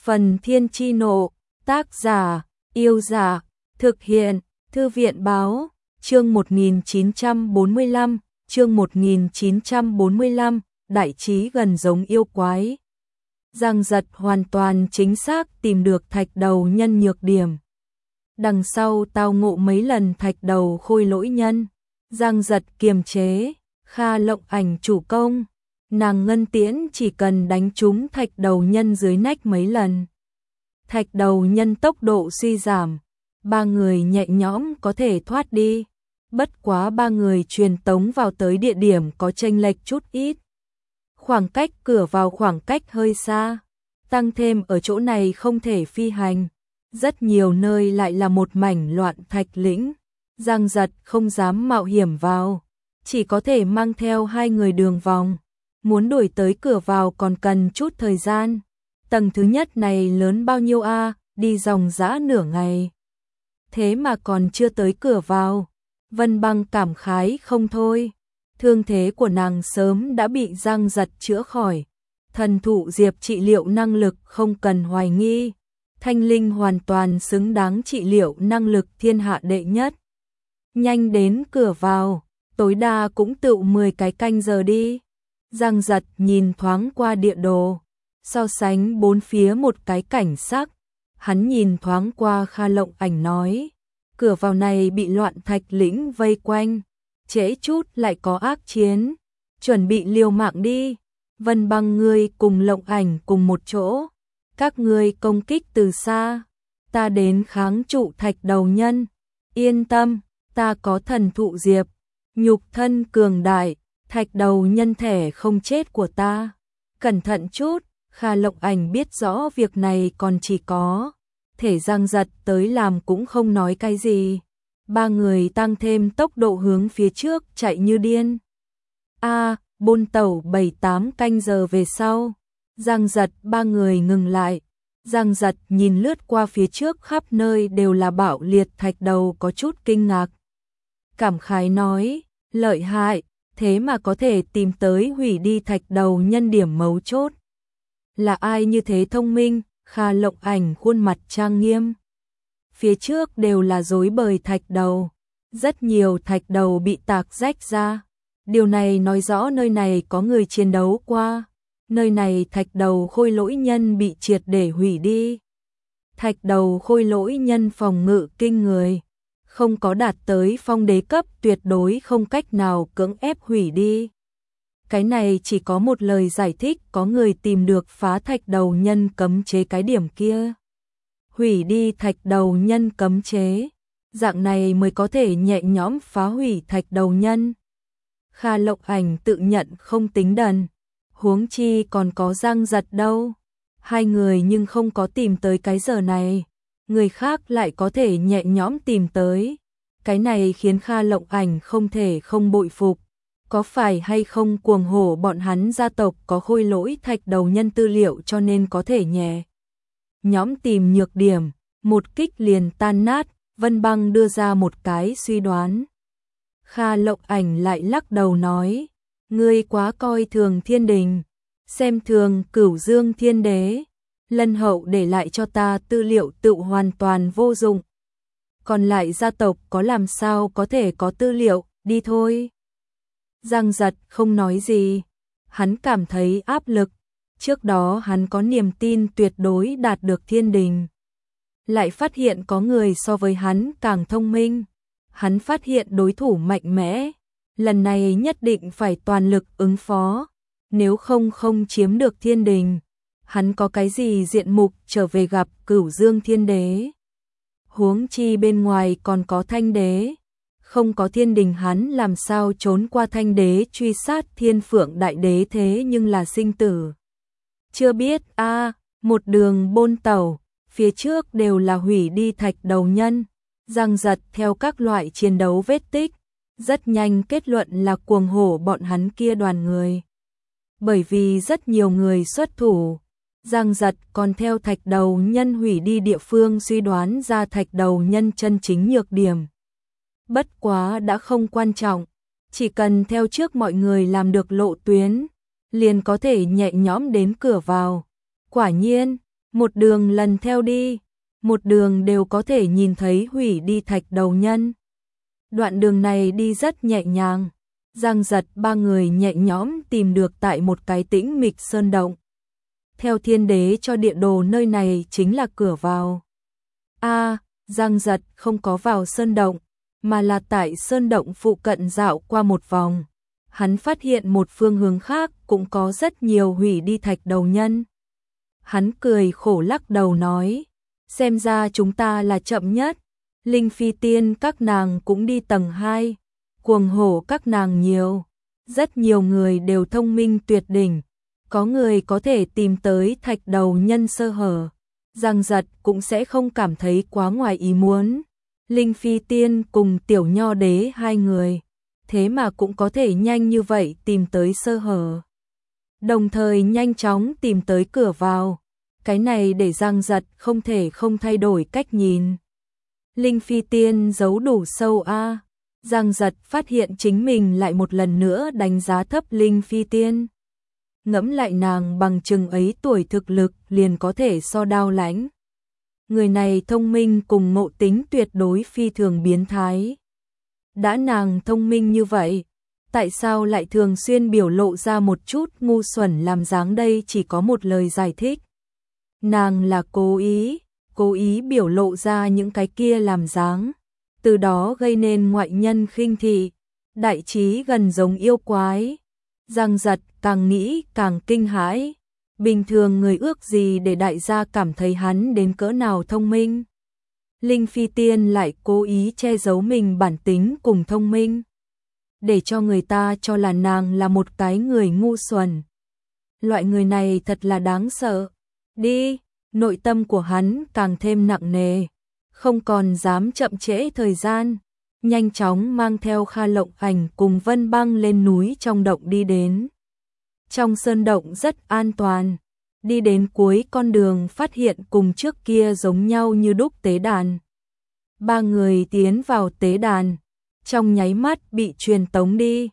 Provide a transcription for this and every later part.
Phần Thiên Chi Nộ, tác giả, Yêu Giả, thực hiện, Thư viện Báo, chương 1945, chương 1945, đại trí gần giống yêu quái. Giang Giật hoàn toàn chính xác tìm được thạch đầu nhân nhược điểm. Đằng sau tao ngộ mấy lần thạch đầu khôi lỗi nhân, Giang Giật kiềm chế, Kha Lộng Ảnh chủ công. Nàng Ngân Tiễn chỉ cần đánh trúng thạch đầu nhân dưới nách mấy lần. Thạch đầu nhân tốc độ suy giảm, ba người nhẹ nhõm có thể thoát đi. Bất quá ba người truyền tống vào tới địa điểm có chênh lệch chút ít. Khoảng cách cửa vào khoảng cách hơi xa, tăng thêm ở chỗ này không thể phi hành. Rất nhiều nơi lại là một mảnh loạn thạch lĩnh. Giang Giật không dám mạo hiểm vào, chỉ có thể mang theo hai người đường vòng. Muốn đuổi tới cửa vào còn cần chút thời gian. Tầng thứ nhất này lớn bao nhiêu a, đi dòng dã nửa ngày. Thế mà còn chưa tới cửa vào. Vân Băng cảm khái không thôi. Thương thế của nàng sớm đã bị Giang Giật chữa khỏi. Thần thụ diệp trị liệu năng lực không cần hoài nghi. Thanh linh hoàn toàn xứng đáng trị liệu năng lực thiên hạ đệ nhất. Nhanh đến cửa vào, tối đa cũng tự 10 cái canh giờ đi. Giang Giật nhìn thoáng qua địa đồ, so sánh bốn phía một cái cảnh sắc. Hắn nhìn thoáng qua Kha Lộng Ảnh nói, cửa vào này bị loạn thạch lĩnh vây quanh, trễ chút lại có ác chiến, chuẩn bị liều mạng đi. Vân Băng ngươi cùng Lộng Ảnh cùng một chỗ, các ngươi công kích từ xa, ta đến kháng trụ thạch đầu nhân. Yên tâm, ta có thần thụ diệp, nhục thân cường đại. Thạch đầu nhân thể không chết của ta. Cẩn thận chút, Kha Lộng Ảnh biết rõ việc này còn chỉ có thể Giang Giật tới làm cũng không nói cái gì. Ba người tăng thêm tốc độ hướng phía trước chạy như điên. Bôn tẩu 7-8 canh giờ về sau, Giang Giật ba người ngừng lại. Giang Giật nhìn lướt qua phía trước khắp nơi đều là bạo liệt thạch đầu có chút kinh ngạc. Cảm khái nói, lợi hại. Thế mà có thể tìm tới hủy đi thạch đầu nhân điểm mấu chốt. Là ai như thế thông minh? Kha Lộng Ảnh khuôn mặt trang nghiêm. Phía trước đều là rối bời thạch đầu. Rất nhiều thạch đầu bị tạc rách ra. Điều này nói rõ nơi này có người chiến đấu qua. Nơi này thạch đầu khôi lỗi nhân bị triệt để hủy đi. Thạch đầu khôi lỗi nhân phòng ngự kinh người. Không có đạt tới phong đế cấp tuyệt đối không cách nào cưỡng ép hủy đi. Cái này chỉ có một lời giải thích, có người tìm được phá thạch đầu nhân cấm chế cái điểm kia. Hủy đi thạch đầu nhân cấm chế, dạng này mới có thể nhẹ nhõm phá hủy thạch đầu nhân. Kha Lộng Ảnh tự nhận không tính đần, huống chi còn có Giang Giật đâu. Hai người nhưng không có tìm tới cái giờ này. Người khác lại có thể nhẹ nhõm tìm tới. Cái này khiến Kha Lộng Ảnh không thể không bội phục. Có phải hay không cuồng hổ bọn hắn gia tộc có khôi lỗi thạch đầu nhân tư liệu cho nên có thể nhẹ nhõm tìm nhược điểm, một kích liền tan nát. Vân Băng đưa ra một cái suy đoán. Kha Lộng Ảnh lại lắc đầu nói, ngươi quá coi thường thiên đình, xem thường Cửu Dương Thiên Đế. Lân hậu để lại cho ta tư liệu tự hoàn toàn vô dụng. Còn lại gia tộc có làm sao có thể có tư liệu, đi thôi. Giang Giật không nói gì. Hắn cảm thấy áp lực. Trước đó hắn có niềm tin tuyệt đối đạt được thiên đình. Lại phát hiện có người so với hắn càng thông minh. Hắn phát hiện đối thủ mạnh mẽ. Lần này nhất định phải toàn lực ứng phó. Nếu không chiếm được thiên đình. Hắn có cái gì diện mục trở về gặp Cửu Dương Thiên Đế. Huống chi bên ngoài còn có Thanh Đế. Không có thiên đình hắn làm sao trốn qua Thanh Đế truy sát Thiên Phượng Đại Đế, thế nhưng là sinh tử. Chưa biết một đường bôn tẩu, phía trước đều là hủy đi thạch đầu nhân. Giang Giật theo các loại chiến đấu vết tích, rất nhanh kết luận là cuồng hổ bọn hắn kia đoàn người. Bởi vì rất nhiều người xuất thủ, Giang Giật còn theo thạch đầu nhân hủy đi địa phương suy đoán ra thạch đầu nhân chân chính nhược điểm. Bất quá đã không quan trọng, chỉ cần theo trước mọi người làm được lộ tuyến, liền có thể nhẹ nhõm đến cửa vào. Quả nhiên, một đường lần theo đi, một đường đều có thể nhìn thấy hủy đi thạch đầu nhân. Đoạn đường này đi rất nhẹ nhàng, Giang Giật ba người nhẹ nhõm tìm được tại một cái tĩnh mịch sơn động. Theo thiên đế cho địa đồ nơi này chính là cửa vào. Giang Giật không có vào sơn động, mà là tại sơn động phụ cận dạo qua một vòng. Hắn phát hiện một phương hướng khác cũng có rất nhiều hủy đi thạch đầu nhân. Hắn cười khổ lắc đầu nói, xem ra chúng ta là chậm nhất. Linh Phi Tiên các nàng cũng đi tầng 2, cuồng hổ các nàng nhiều. Rất nhiều người đều thông minh tuyệt đỉnh, có người có thể tìm tới thạch đầu nhân sơ hở. Giang Giật cũng sẽ không cảm thấy quá ngoài ý muốn. Linh Phi Tiên cùng Tiểu Nho Đế hai người, thế mà cũng có thể nhanh như vậy tìm tới sơ hở. Đồng thời nhanh chóng tìm tới cửa vào. Cái này để Giang Giật không thể không thay đổi cách nhìn. Linh Phi Tiên giấu đủ sâu a. Giang Giật phát hiện chính mình lại một lần nữa đánh giá thấp Linh Phi Tiên. Ngẫm lại nàng bằng chừng ấy tuổi thực lực liền có thể so Đao Lãnh. Người này thông minh cùng ngộ tính tuyệt đối phi thường biến thái. Đã nàng thông minh như vậy, tại sao lại thường xuyên biểu lộ ra một chút ngu xuẩn làm dáng? Đây chỉ có một lời giải thích. Nàng là cố ý biểu lộ ra những cái kia làm dáng, từ đó gây nên ngoại nhân khinh thị, đại trí gần giống yêu quái. Giang Giật càng nghĩ càng kinh hãi, bình thường người ước gì để đại gia cảm thấy hắn đến cỡ nào thông minh. Linh Phi Tiên lại cố ý che giấu mình bản tính cùng thông minh, để cho người ta cho là nàng là một cái người ngu xuẩn. Loại người này thật là đáng sợ. Đi, nội tâm của hắn càng thêm nặng nề, không còn dám chậm trễ thời gian, nhanh chóng mang theo Kha Lộng Ảnh cùng Vân Băng lên núi trong động đi đến. Trong sơn động rất an toàn, đi đến cuối con đường phát hiện cùng trước kia giống nhau như đúc tế đàn. Ba người tiến vào tế đàn, trong nháy mắt bị truyền tống đi.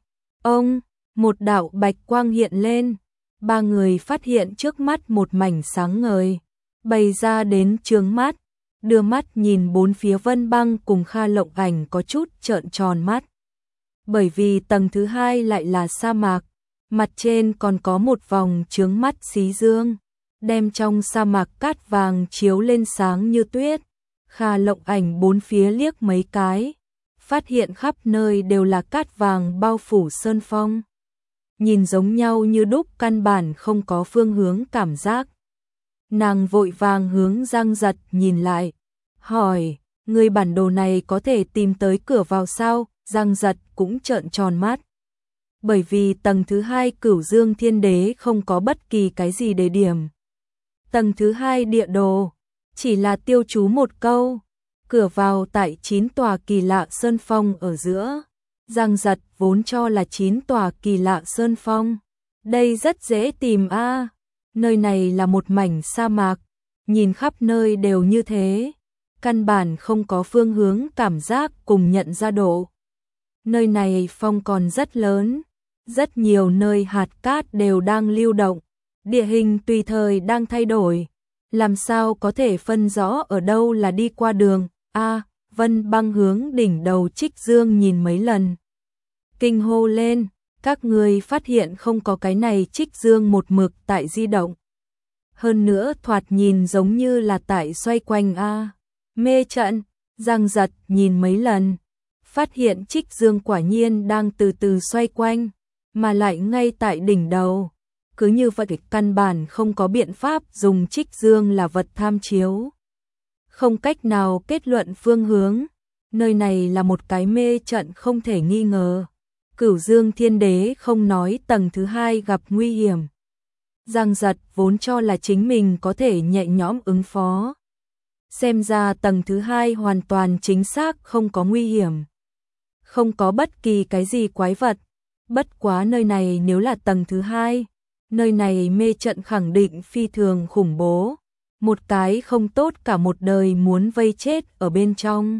Một đạo bạch quang hiện lên, ba người phát hiện trước mắt một mảnh sáng ngời, bày ra đến chướng mắt, đưa mắt nhìn bốn phía. Vân Băng cùng Kha Lộng Ảnh có chút trợn tròn mắt. Bởi vì tầng thứ 2 lại là sa mạc, mặt trên còn có một vòng chướng mắt xí dương, đem trong sa mạc cát vàng chiếu lên sáng như tuyết. Kha Lộng Ảnh bốn phía liếc mấy cái, phát hiện khắp nơi đều là cát vàng bao phủ sơn phong. Nhìn giống nhau như đúc, căn bản không có phương hướng cảm giác. Nàng vội vàng hướng Giang Giật nhìn lại, hỏi, người bản đồ này có thể tìm tới cửa vào sao? Giang Giật cũng trợn tròn mắt. Bởi vì tầng thứ 2 Cửu Dương Thiên Đế không có bất kỳ cái gì đề điểm. Tầng thứ 2 địa đồ chỉ là tiêu chú một câu, cửa vào tại 9 tòa kỳ lạ sơn phong ở giữa. Giang Giật vốn cho là 9 tòa kỳ lạ sơn phong, đây rất dễ tìm a. Nơi này là một mảnh sa mạc, nhìn khắp nơi đều như thế, căn bản không có phương hướng cảm giác cùng nhận ra độ. Nơi này phong còn rất lớn, rất nhiều nơi hạt cát đều đang lưu động, địa hình tùy thời đang thay đổi, làm sao có thể phân rõ ở đâu là đi qua đường. Vân Băng hướng đỉnh đầu Trích Dương nhìn mấy lần, kinh hô lên, các người phát hiện không có cái này Trích Dương một mực tại di động. Hơn nữa thoạt nhìn giống như là tại xoay quanh mê trận. Giang Giật nhìn mấy lần, phát hiện Trích Dương quả nhiên đang từ từ xoay quanh, mà lại ngay tại đỉnh đầu. Cứ như vậy căn bản không có biện pháp dùng Trích Dương là vật tham chiếu. Không cách nào kết luận phương hướng, nơi này là một cái mê trận không thể nghi ngờ. Cửu Dương Thiên Đế không nói tầng thứ 2 gặp nguy hiểm. Giang Giật vốn cho là chính mình có thể nhẹ nhõm ứng phó. Xem ra tầng thứ 2 hoàn toàn chính xác không có nguy hiểm. Không có bất kỳ cái gì quái vật. Bất quá nơi này nếu là tầng thứ 2, nơi này mê trận khẳng định phi thường khủng bố. Một cái không tốt cả một đời muốn vây chết ở bên trong.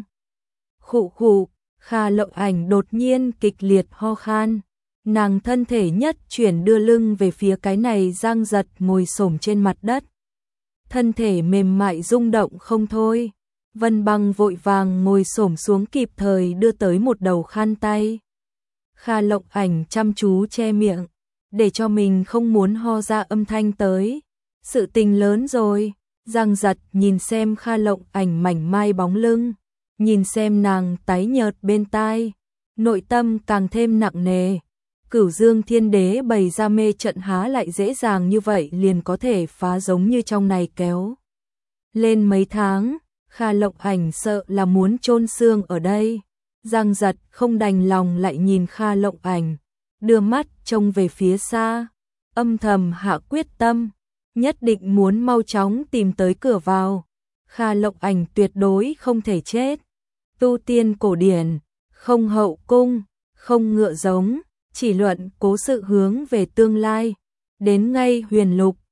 Khụ khụ, Kha Lộng Ảnh đột nhiên kịch liệt ho khan. Nàng thân thể nhất chuyển đưa lưng về phía cái này. Giang Giật ngồi xổm trên mặt đất, thân thể mềm mại rung động không thôi. Vân Băng vội vàng ngồi xổm xuống kịp thời đưa tới một đầu khăn tay. Kha Lộng Ảnh chăm chú che miệng, để cho mình không muốn ho ra âm thanh tới. Sự tình lớn rồi. Giang Giật nhìn xem Kha Lộng Ảnh mảnh mai bóng lưng, nhìn xem nàng tái nhợt bên tai, nội tâm càng thêm nặng nề. Cửu Dương Thiên Đế bày ra mê trận há lại dễ dàng như vậy liền có thể phá, giống như trong này kéo lên mấy tháng, Kha Lộng Ảnh sợ là muốn chôn xương ở đây. Giang Giật không đành lòng lại nhìn Kha Lộng Ảnh, đưa mắt trông về phía xa, âm thầm hạ quyết tâm, nhất định muốn mau chóng tìm tới cửa vào. Kha Lộng Ảnh tuyệt đối không thể chết. Tu tiên cổ điển, không hậu cung, không ngựa giống, chỉ luận cố sự hướng về tương lai. Đến ngay huyền lục,